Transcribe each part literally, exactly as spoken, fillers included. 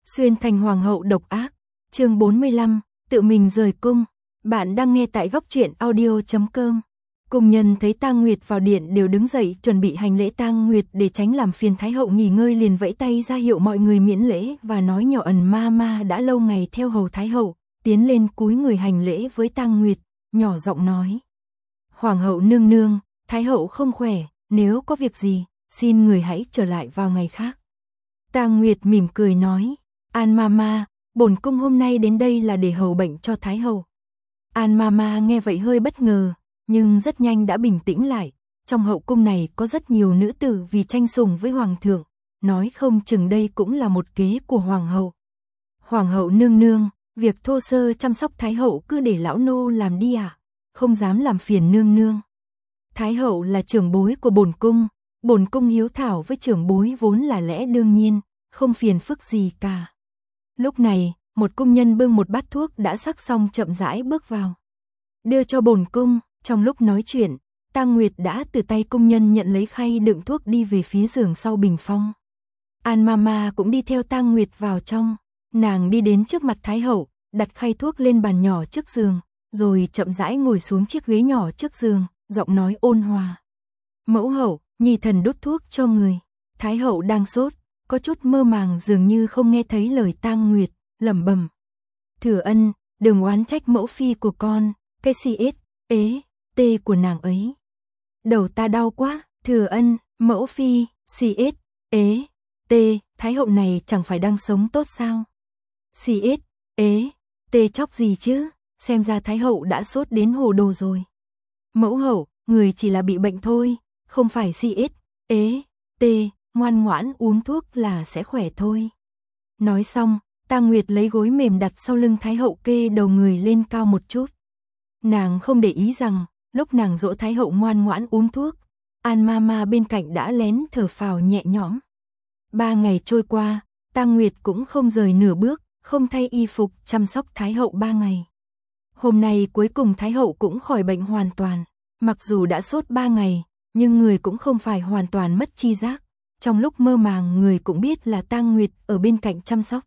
Xuyên thành hoàng hậu độc ác, chương bốn mươi lăm, tự mình rời cung. Bạn đang nghe tại góc truyện audio chấm com. Cung nhân thấy Tang Nguyệt vào điện đều đứng dậy chuẩn bị hành lễ. Tang Nguyệt để tránh làm phiền Thái hậu nghỉ ngơi liền vẫy tay ra hiệu mọi người miễn lễ và nói nhỏ ẩn ma ma đã lâu ngày theo hầu Thái hậu, tiến lên cúi người hành lễ với Tang Nguyệt, nhỏ giọng nói: Hoàng hậu nương nương, Thái hậu không khỏe, nếu có việc gì, xin người hãy trở lại vào ngày khác. Tang Nguyệt mỉm cười nói: An Mama, bổn cung hôm nay đến đây là để hầu bệnh cho Thái hậu. An Mama nghe vậy hơi bất ngờ, nhưng rất nhanh đã bình tĩnh lại. Trong hậu cung này có rất nhiều nữ tử vì tranh sủng với hoàng thượng, nói không chừng đây cũng là một kế của hoàng hậu. Hoàng hậu nương nương, việc thô sơ chăm sóc Thái hậu cứ để lão nô làm đi ạ, à? Không dám làm phiền nương nương. Thái hậu là trưởng bối của bổn cung, bổn cung hiếu thảo với trưởng bối vốn là lẽ đương nhiên, không phiền phức gì cả. Lúc này, một cung nhân bưng một bát thuốc đã sắc xong chậm rãi bước vào, đưa cho bổn cung. Trong lúc nói chuyện, Tang Nguyệt đã từ tay cung nhân nhận lấy khay đựng thuốc đi về phía giường sau bình phong. An Mama cũng đi theo Tang Nguyệt vào trong, nàng đi đến trước mặt Thái hậu, đặt khay thuốc lên bàn nhỏ trước giường, rồi chậm rãi ngồi xuống chiếc ghế nhỏ trước giường, giọng nói ôn hòa: Mẫu hậu, nhi thần đút thuốc cho người. Thái hậu đang sốt, có chút mơ màng dường như không nghe thấy lời Tang Nguyệt, lẩm bẩm: Thừa ân, đừng oán trách mẫu phi của con, cái si ết, ế, tê của nàng ấy. Đầu ta đau quá, thừa ân, mẫu phi, si ết, ế, tê, Thái hậu này chẳng phải đang sống tốt sao? Si ết, ế, tê chóc gì chứ, xem ra Thái hậu đã sốt đến hồ đồ rồi. Mẫu hậu, người chỉ là bị bệnh thôi, không phải si ết, ế, tê, ngoan ngoãn uống thuốc là sẽ khỏe thôi. Nói xong, Tang Nguyệt lấy gối mềm đặt sau lưng Thái hậu kê đầu người lên cao một chút. Nàng không để ý rằng, lúc nàng dỗ Thái hậu ngoan ngoãn uống thuốc, An Mama bên cạnh đã lén thở phào nhẹ nhõm. Ba ngày trôi qua, Tang Nguyệt cũng không rời nửa bước, không thay y phục chăm sóc Thái hậu ba ngày. Hôm nay cuối cùng Thái hậu cũng khỏi bệnh hoàn toàn, mặc dù đã sốt ba ngày, nhưng người cũng không phải hoàn toàn mất chi giác. Trong lúc mơ màng người cũng biết là Tang Nguyệt ở bên cạnh chăm sóc.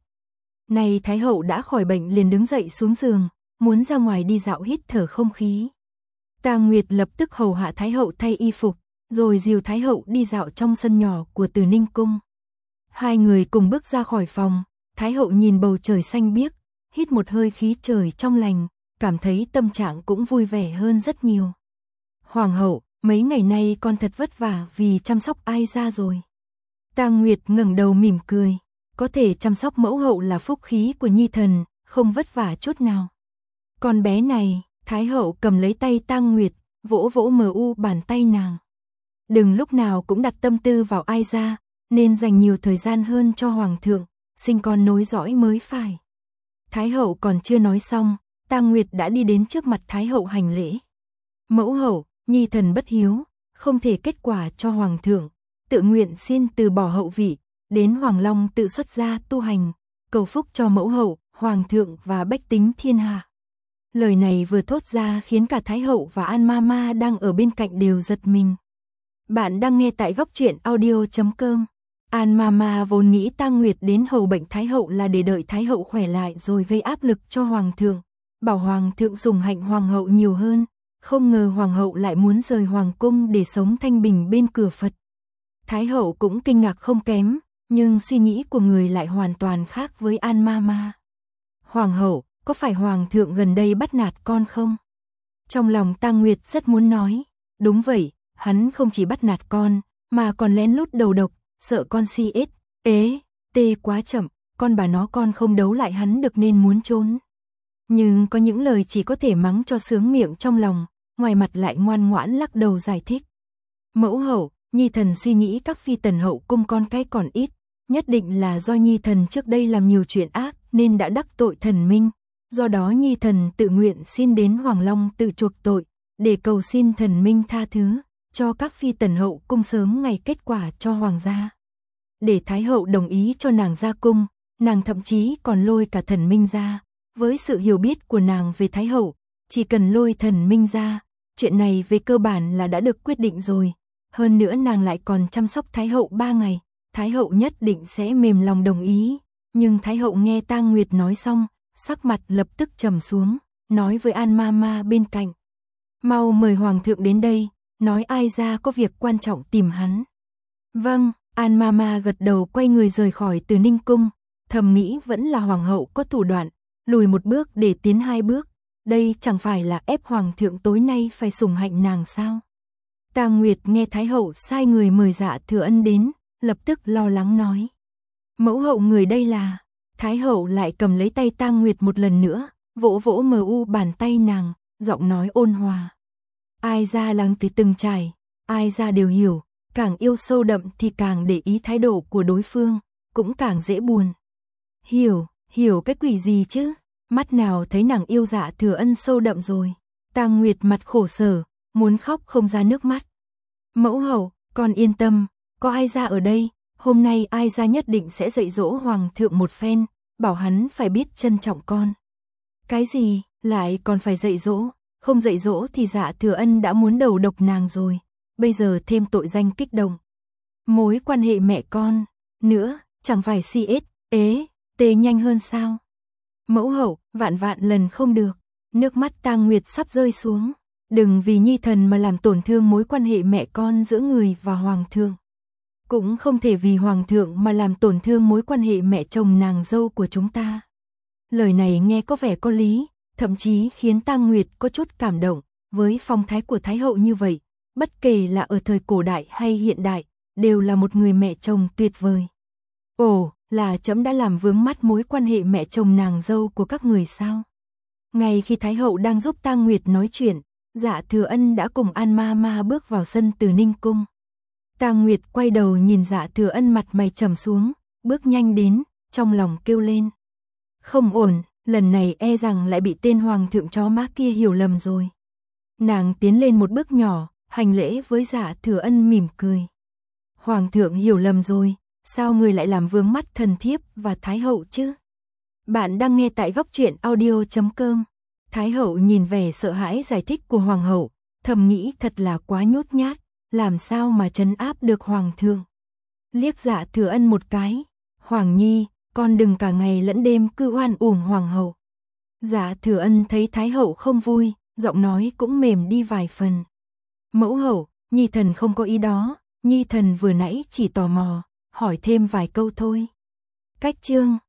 Này Thái hậu đã khỏi bệnh liền đứng dậy xuống giường, muốn ra ngoài đi dạo hít thở không khí. Tang Nguyệt lập tức hầu hạ Thái hậu thay y phục, rồi dìu Thái hậu đi dạo trong sân nhỏ của Từ Ninh cung. Hai người cùng bước ra khỏi phòng, Thái hậu nhìn bầu trời xanh biếc, hít một hơi khí trời trong lành, cảm thấy tâm trạng cũng vui vẻ hơn rất nhiều. Hoàng hậu, mấy ngày nay con thật vất vả vì chăm sóc ai ra rồi. Tang Nguyệt ngẩng đầu mỉm cười, có thể chăm sóc mẫu hậu là phúc khí của nhi thần, không vất vả chút nào. Con bé này, Thái hậu cầm lấy tay Tang Nguyệt, vỗ vỗ mờ u bàn tay nàng. Đừng lúc nào cũng đặt tâm tư vào ai ra, nên dành nhiều thời gian hơn cho hoàng thượng, sinh con nối dõi mới phải. Thái hậu còn chưa nói xong, Tang Nguyệt đã đi đến trước mặt Thái hậu hành lễ. Mẫu hậu, nhi thần bất hiếu, không thể kết quả cho hoàng thượng, tự nguyện xin từ bỏ hậu vị, đến Hoàng Long tự xuất gia tu hành, cầu phúc cho mẫu hậu, hoàng thượng và bách tính thiên hạ. Lời này vừa thốt ra khiến cả Thái hậu và An Mama đang ở bên cạnh đều giật mình. Bạn đang nghe tại góc truyện audio chấm com. An Mama vốn nghĩ Tang Nguyệt đến hầu bệnh Thái hậu là để đợi Thái hậu khỏe lại rồi gây áp lực cho hoàng thượng, bảo hoàng thượng sủng hạnh hoàng hậu nhiều hơn, không ngờ hoàng hậu lại muốn rời hoàng cung để sống thanh bình bên cửa Phật. Thái hậu cũng kinh ngạc không kém, nhưng suy nghĩ của người lại hoàn toàn khác với An Mama. Hoàng hậu, có phải hoàng thượng gần đây bắt nạt con không? Trong lòng Tang Nguyệt rất muốn nói, đúng vậy, hắn không chỉ bắt nạt con, mà còn lén lút đầu độc, sợ con si ết, ế, tê quá chậm, con bà nó con không đấu lại hắn được nên muốn trốn. Nhưng có những lời chỉ có thể mắng cho sướng miệng trong lòng, ngoài mặt lại ngoan ngoãn lắc đầu giải thích. Mẫu hậu, nhi thần suy nghĩ các phi tần hậu cung con cái còn ít, nhất định là do nhi thần trước đây làm nhiều chuyện ác nên đã đắc tội thần minh. Do đó nhi thần tự nguyện xin đến Hoàng Long tự chuộc tội, để cầu xin thần minh tha thứ, cho các phi tần hậu cung sớm ngày kết quả cho hoàng gia. Để Thái hậu đồng ý cho nàng ra cung, nàng thậm chí còn lôi cả thần minh ra. Với sự hiểu biết của nàng về Thái hậu, chỉ cần lôi thần minh ra, chuyện này về cơ bản là đã được quyết định rồi. Hơn nữa nàng lại còn chăm sóc Thái hậu ba ngày, Thái hậu nhất định sẽ mềm lòng đồng ý. Nhưng Thái hậu nghe Tang Nguyệt nói xong, sắc mặt lập tức trầm xuống, nói với An Mama bên cạnh. Mau mời Hoàng thượng đến đây, nói ai ra có việc quan trọng tìm hắn. Vâng, An Mama gật đầu quay người rời khỏi Từ Ninh cung, thầm nghĩ vẫn là Hoàng hậu có thủ đoạn, lùi một bước để tiến hai bước. Đây chẳng phải là ép Hoàng thượng tối nay phải sủng hạnh nàng sao? Tang Nguyệt nghe Thái hậu sai người mời Dạ Thừa Ân đến, lập tức lo lắng nói. Mẫu hậu người đây là... Thái hậu lại cầm lấy tay Tang Nguyệt một lần nữa, vỗ vỗ mờ u bàn tay nàng, giọng nói ôn hòa. Ai ra lắng từ từng trải, ai ra đều hiểu, càng yêu sâu đậm thì càng để ý thái độ của đối phương, cũng càng dễ buồn. Hiểu, hiểu cái quỷ gì chứ? Mắt nào thấy nàng yêu Dạ Thừa Ân sâu đậm rồi. Tang Nguyệt mặt khổ sở, muốn khóc không ra nước mắt. Mẫu hậu, con yên tâm, có ai ra ở đây, hôm nay ai ra nhất định sẽ dạy dỗ Hoàng thượng một phen, bảo hắn phải biết trân trọng con. Cái gì, lại còn phải dạy dỗ, không dạy dỗ thì Dạ Thừa Ân đã muốn đầu độc nàng rồi, bây giờ thêm tội danh kích động. Mối quan hệ mẹ con, nữa, chẳng phải si ết, ế, tê nhanh hơn sao? Mẫu hậu, vạn vạn lần không được. Nước mắt Tang Nguyệt sắp rơi xuống. Đừng vì nhi thần mà làm tổn thương mối quan hệ mẹ con giữa người và Hoàng thượng. Cũng không thể vì Hoàng thượng mà làm tổn thương mối quan hệ mẹ chồng nàng dâu của chúng ta. Lời này nghe có vẻ có lý, thậm chí khiến Tang Nguyệt có chút cảm động. Với phong thái của Thái hậu như vậy, bất kể là ở thời cổ đại hay hiện đại, đều là một người mẹ chồng tuyệt vời. Ồ, là trẫm đã làm vướng mắt mối quan hệ mẹ chồng nàng dâu của các người sao? Ngay khi Thái hậu đang giúp Tang Nguyệt nói chuyện, Dạ Thừa Ân đã cùng An Mama bước vào sân Từ Ninh cung. Tang Nguyệt quay đầu nhìn Dạ Thừa Ân mặt mày trầm xuống, bước nhanh đến, trong lòng kêu lên. Không ổn, lần này e rằng lại bị tên Hoàng thượng chó má kia hiểu lầm rồi. Nàng tiến lên một bước nhỏ, hành lễ với Dạ Thừa Ân mỉm cười. Hoàng thượng hiểu lầm rồi, sao người lại làm vướng mắt thần thiếp và Thái hậu chứ? Bạn đang nghe tại góc truyện audio chấm com. Thái hậu nhìn vẻ sợ hãi giải thích của Hoàng hậu, thầm nghĩ thật là quá nhút nhát, làm sao mà trấn áp được Hoàng thượng. Liếc Dạ Thừa Ân một cái, Hoàng nhi, con đừng cả ngày lẫn đêm cứ oan uổng Hoàng hậu. Dạ Thừa Ân thấy Thái hậu không vui, giọng nói cũng mềm đi vài phần. Mẫu hậu, nhi thần không có ý đó, nhi thần vừa nãy chỉ tò mò, hỏi thêm vài câu thôi. Cách chương